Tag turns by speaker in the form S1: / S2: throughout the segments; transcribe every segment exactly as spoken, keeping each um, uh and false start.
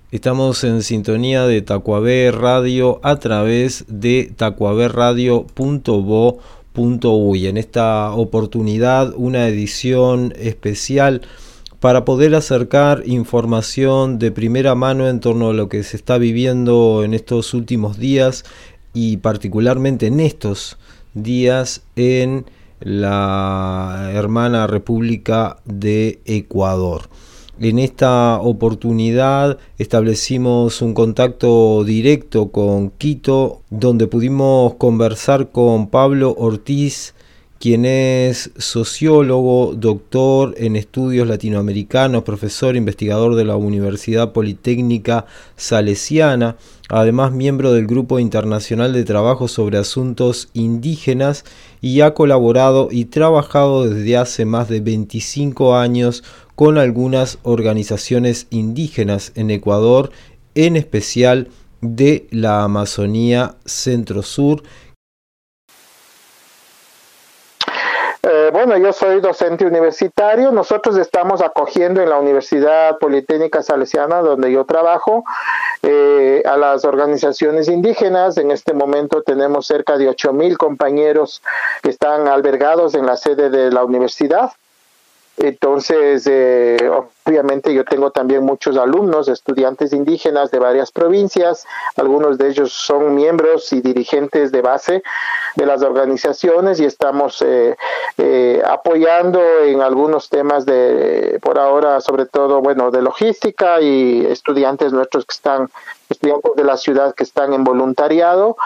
S1: Estamos en sintonía de Tacuabé Radio a través de tacuabé radio punto bo punto uy. En esta oportunidad, una edición especial para poder acercar información de primera mano en torno a lo que se está viviendo en estos últimos días y particularmente en estos días en la hermana República de Ecuador. En esta oportunidad establecimos un contacto directo con Quito, donde pudimos conversar con Pablo Ortiz, quien es sociólogo, doctor en estudios latinoamericanos, profesor investigador de la Universidad Politécnica Salesiana, además miembro del Grupo Internacional de Trabajo sobre Asuntos Indígenas, y ha colaborado y trabajado desde hace más de veinticinco años con algunas organizaciones indígenas en Ecuador, en especial de la Amazonía Centro-Sur.
S2: Eh, bueno, yo soy docente universitario. Nosotros estamos acogiendo en la Universidad Politécnica Salesiana, donde yo trabajo, eh, a las organizaciones indígenas. En este momento tenemos cerca de ocho mil compañeros que están albergados en la sede de la universidad. Entonces, eh, obviamente yo tengo también muchos alumnos, estudiantes indígenas de varias provincias. Algunos de ellos son miembros y dirigentes de base de las organizaciones y estamos eh, eh, apoyando en algunos temas de, por ahora, sobre todo, bueno, de logística, y estudiantes nuestros que están, estudiantes de la ciudad que están en voluntariado.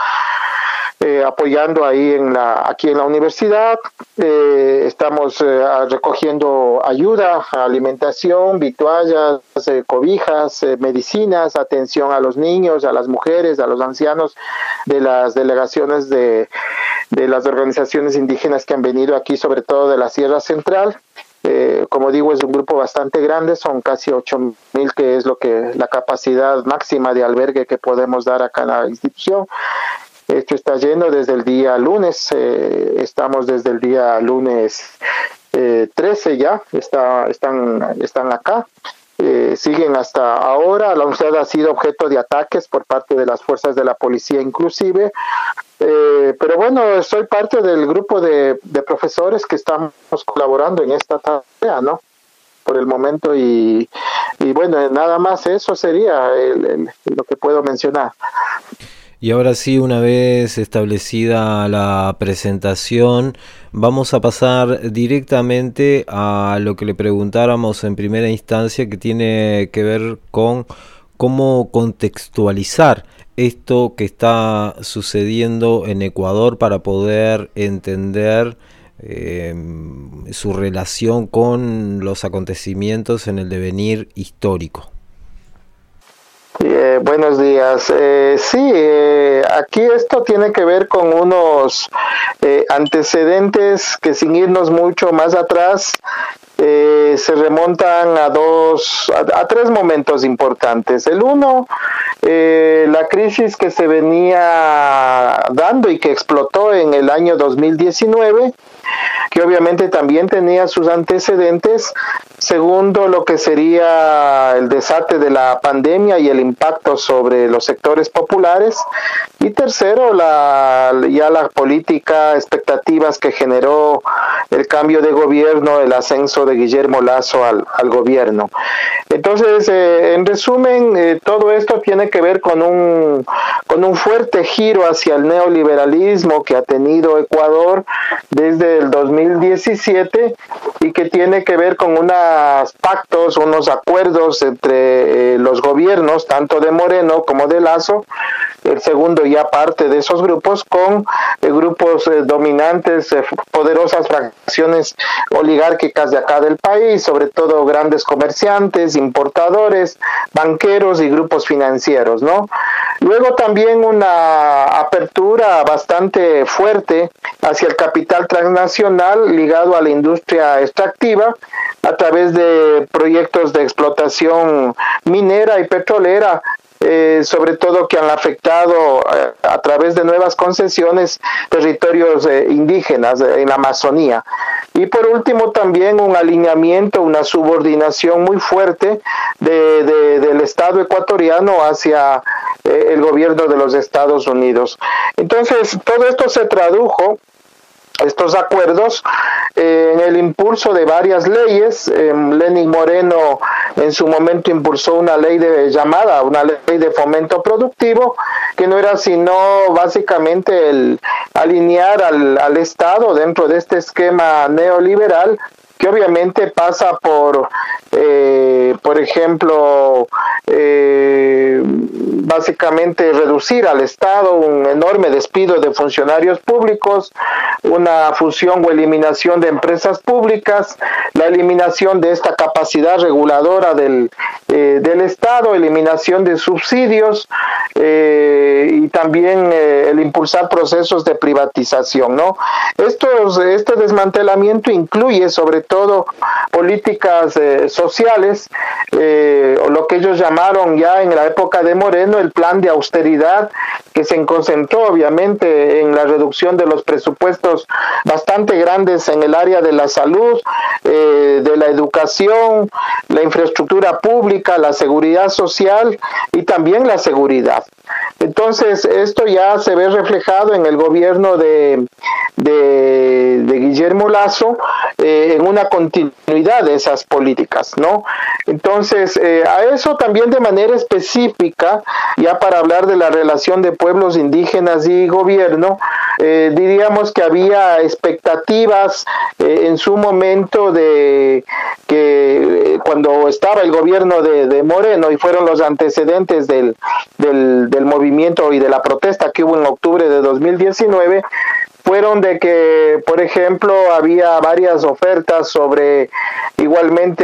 S2: Eh, apoyando ahí en la aquí en la universidad. Eh, estamos eh, recogiendo ayuda, alimentación, vituallas, eh, cobijas, eh, medicinas, atención a los niños, a las mujeres, a los ancianos de las delegaciones de, de las organizaciones indígenas que han venido aquí, sobre todo de la Sierra Central. Eh, como digo, es un grupo bastante grande, son casi ocho mil, que es lo que la capacidad máxima de albergue que podemos dar acá en la institución. Esto está lleno desde el día lunes, eh, estamos desde el día lunes eh, trece ya, está, están, están acá, eh, siguen hasta ahora. La universidad ha sido objeto de ataques por parte de las fuerzas de la policía inclusive, eh, pero bueno, soy parte del grupo de, de profesores que estamos colaborando en esta tarea, ¿no? Por el momento, y, y bueno, nada más eso sería el, el, lo que puedo mencionar.
S1: Y ahora sí, una vez establecida la presentación, vamos a pasar directamente a lo que le preguntáramos en primera instancia, que tiene que ver con cómo contextualizar esto que está sucediendo en Ecuador para poder entender eh, su relación con los acontecimientos en el devenir histórico.
S2: Eh, buenos días. Eh, sí, eh, aquí esto tiene que ver con unos eh, antecedentes que, sin irnos mucho más atrás, eh, se remontan a dos, a, a tres momentos importantes. El uno, eh, la crisis que se venía dando y que explotó en el año dos mil diecinueve, que obviamente también tenía sus antecedentes. Segundo, lo que sería el desate de la pandemia y el impacto sobre los sectores populares. Y tercero, la, ya la política, expectativas que generó el cambio de gobierno, el ascenso de Guillermo Lasso al, al gobierno. Entonces, eh, en resumen, eh, todo esto tiene que ver con un, con un fuerte giro hacia el neoliberalismo que ha tenido Ecuador desde el dos mil diecisiete, y que tiene que ver con unos pactos, unos acuerdos entre eh, los gobiernos, tanto de Moreno como de Lasso, el segundo ya parte de esos grupos, con eh, grupos eh, dominantes, eh, poderosas fracciones oligárquicas de acá del país, sobre todo grandes comerciantes, importadores, banqueros y grupos financieros, ¿no? Luego también una apertura bastante fuerte hacia el capital transnacional ligado a la industria extractiva a través de proyectos de explotación minera y petrolera, eh, sobre todo que han afectado eh, a través de nuevas concesiones territorios eh, indígenas eh, en la Amazonía. Y por último también un alineamiento, una subordinación muy fuerte de, de, del del Estado ecuatoriano hacia eh, el gobierno de los Estados Unidos. Entonces, todo esto se tradujo, estos acuerdos, eh, en el impulso de varias leyes. eh, Lenín Moreno en su momento impulsó una ley de llamada, una ley de fomento productivo, que no era sino básicamente el alinear al, al Estado dentro de este esquema neoliberal, que obviamente pasa por, eh, por ejemplo, eh, básicamente reducir al Estado, un enorme despido de funcionarios públicos, una fusión o eliminación de empresas públicas, la eliminación de esta capacidad reguladora del, eh, del Estado, eliminación de subsidios, eh, y también eh, el impulsar procesos de privatización, ¿no? Estos, este desmantelamiento incluye sobre todo políticas eh, sociales, eh, o lo que ellos llamaron ya en la época de Moreno el plan de austeridad, que se concentró obviamente en la reducción de los presupuestos bastante grandes en el área de la salud, eh, de la educación, la infraestructura pública, la seguridad social y también la seguridad. Entonces, esto ya se ve reflejado en el gobierno de, de, de Guillermo Lasso, eh, en una continuidad de esas políticas, ¿no? Entonces, eh, a eso también de manera específica, ya para hablar de la relación de pueblos indígenas y gobierno, eh, diríamos que había expectativas eh, en su momento de que eh, cuando estaba el gobierno de, de Moreno y fueron los antecedentes del, del, del movimiento y de la protesta que hubo en octubre de dos mil diecinueve, fueron de que, por ejemplo, había varias ofertas sobre igualmente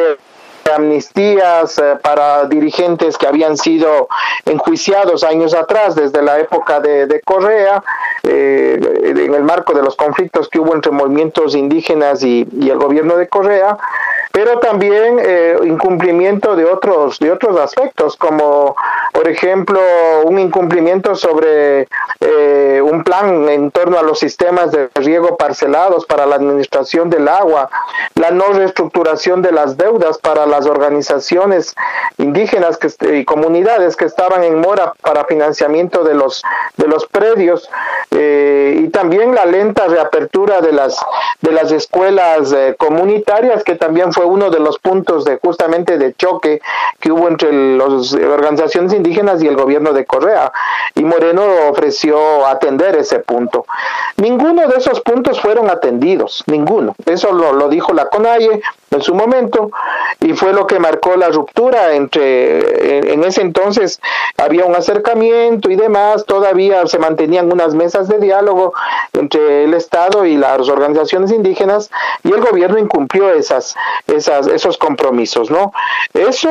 S2: amnistías eh, para dirigentes que habían sido enjuiciados años atrás, desde la época de, de Correa, eh, en el marco de los conflictos que hubo entre movimientos indígenas y, y el gobierno de Correa, pero también eh, incumplimiento de otros de otros aspectos, como por ejemplo un incumplimiento sobre eh, un plan en torno a los sistemas de riego parcelados para la administración del agua, la no reestructuración de las deudas para las organizaciones indígenas que, y comunidades que estaban en mora para financiamiento de los de los predios, eh, y también la lenta reapertura de las de las escuelas eh, comunitarias, que también fue uno de los puntos de justamente de choque que hubo entre las organizaciones indígenas y el gobierno de Correa, y Moreno ofreció atender ese punto. Ninguno de esos puntos fueron atendidos, ninguno. Eso lo, lo dijo la CONAIE en su momento, y fue lo que marcó la ruptura entre, en, en ese entonces había un acercamiento y demás, todavía se mantenían unas mesas de diálogo entre el Estado y las organizaciones indígenas, y el gobierno incumplió esas, esas, esos compromisos, ¿no? Eso,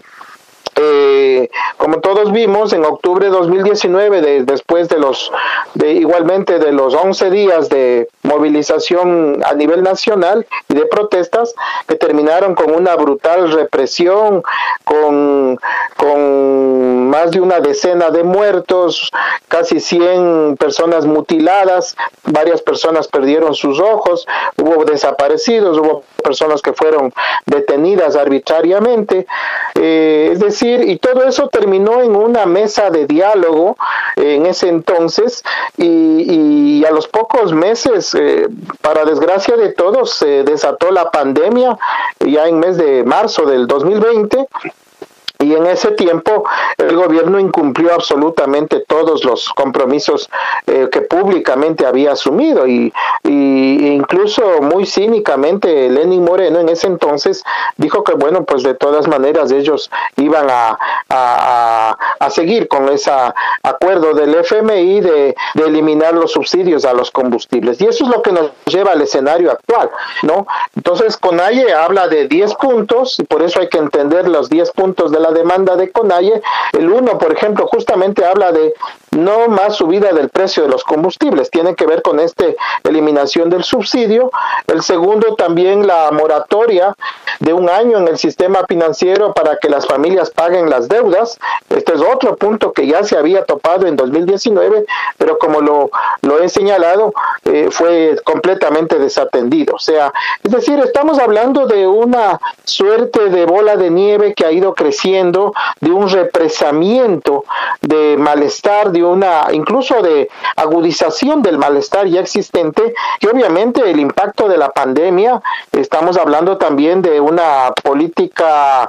S2: Eh, como todos vimos, en octubre de dos mil diecinueve, de, después de los, de igualmente de los once días de movilización a nivel nacional y de protestas que terminaron con una brutal represión, con, con más de una decena de muertos, casi cien personas mutiladas, varias personas perdieron sus ojos, hubo desaparecidos, hubo personas que fueron detenidas arbitrariamente, eh, es decir, y todo eso terminó en una mesa de diálogo eh, en ese entonces, y, y a los pocos meses, eh, para desgracia de todos, se desató la pandemia ya en mes de marzo del dos mil veinte. Y en ese tiempo el gobierno incumplió absolutamente todos los compromisos eh, que públicamente había asumido, y, y incluso muy cínicamente Lenín Moreno en ese entonces dijo que bueno, pues de todas maneras ellos iban a, a, a seguir con ese acuerdo del F M I de, de eliminar los subsidios a los combustibles, y eso es lo que nos lleva al escenario actual, ¿no? Entonces CONAIE habla de diez puntos, y por eso hay que entender los diez puntos de la demanda de CONAIE. El uno, por ejemplo, justamente habla de no más subida del precio de los combustibles, tiene que ver con esta eliminación del subsidio. El segundo, también la moratoria de un año en el sistema financiero para que las familias paguen las deudas. Este es otro punto que ya se había topado en dos mil diecinueve, pero como lo, lo he señalado, eh, fue completamente desatendido. O sea, es decir, estamos hablando de una suerte de bola de nieve que ha ido creciendo, de un represamiento de malestar, de una incluso de agudización del malestar ya existente, y obviamente el impacto de la pandemia. Estamos hablando también de una política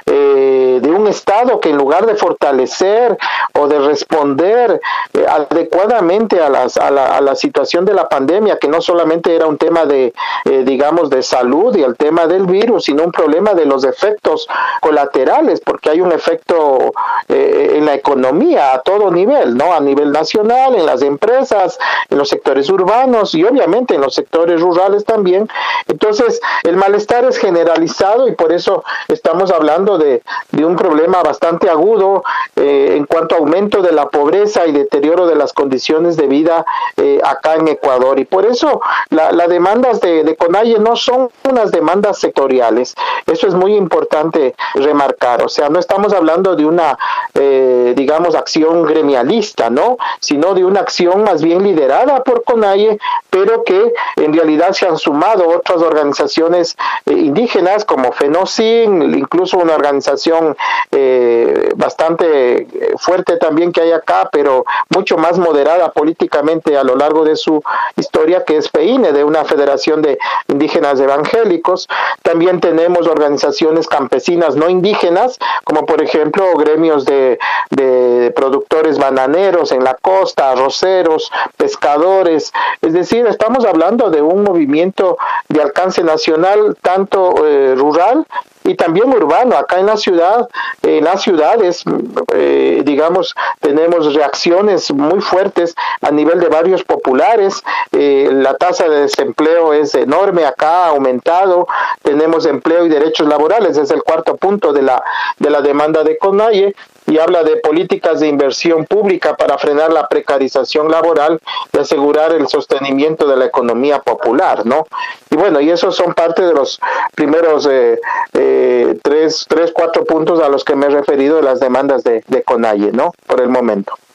S2: eh, de un Estado que en lugar de fortalecer o de responder eh, adecuadamente a, las, a, la, a la situación de la pandemia, que no solamente era un tema de, eh, digamos, de salud y el tema del virus, sino un problema de los efectos colaterales, porque hay un efecto eh, en la economía a todo nivel, ¿no? A nivel nacional, en las empresas, en los sectores urbanos y obviamente en los sectores rurales también. Entonces, el malestar es generalizado y por eso estamos hablando de, de un problema bastante agudo eh, en cuanto a aumento de la pobreza y deterioro de las condiciones de vida eh, acá en Ecuador. Y por eso las la demandas de, de CONAIE no son unas demandas sectoriales. Eso es muy importante remarcar. O sea, no estamos hablando de una, eh, digamos, acción gremialista, ¿no? Sino de una acción más bien liderada por CONAIE, pero que en realidad se han sumado otras organizaciones eh, indígenas como FENOCIN, incluso una organización eh, bastante fuerte también que hay acá, pero mucho más moderada políticamente a lo largo de su historia, que es FEINE, de una federación de indígenas evangélicos. También tenemos organizaciones campesinas no indígenas, como por ejemplo gremios de, de productores bananeros en la costa, arroceros, pescadores. Es decir, estamos hablando de un movimiento de alcance nacional, tanto eh, rural y también urbano. Acá en la ciudad, en las ciudades, eh, digamos, tenemos reacciones muy fuertes a nivel de barrios populares. Eh, la tasa de desempleo es enorme, acá ha aumentado. Tenemos empleo y derechos laborales, es el cuarto punto de la de la demanda de CONAIE, y habla de políticas de inversión pública para frenar la precarización laboral y asegurar el sostenimiento de la economía popular, ¿no? Y bueno, y esos son parte de los primeros eh, eh, tres, tres, cuatro puntos a los que me he referido de las demandas de, de CONAIE, ¿no? Por el momento.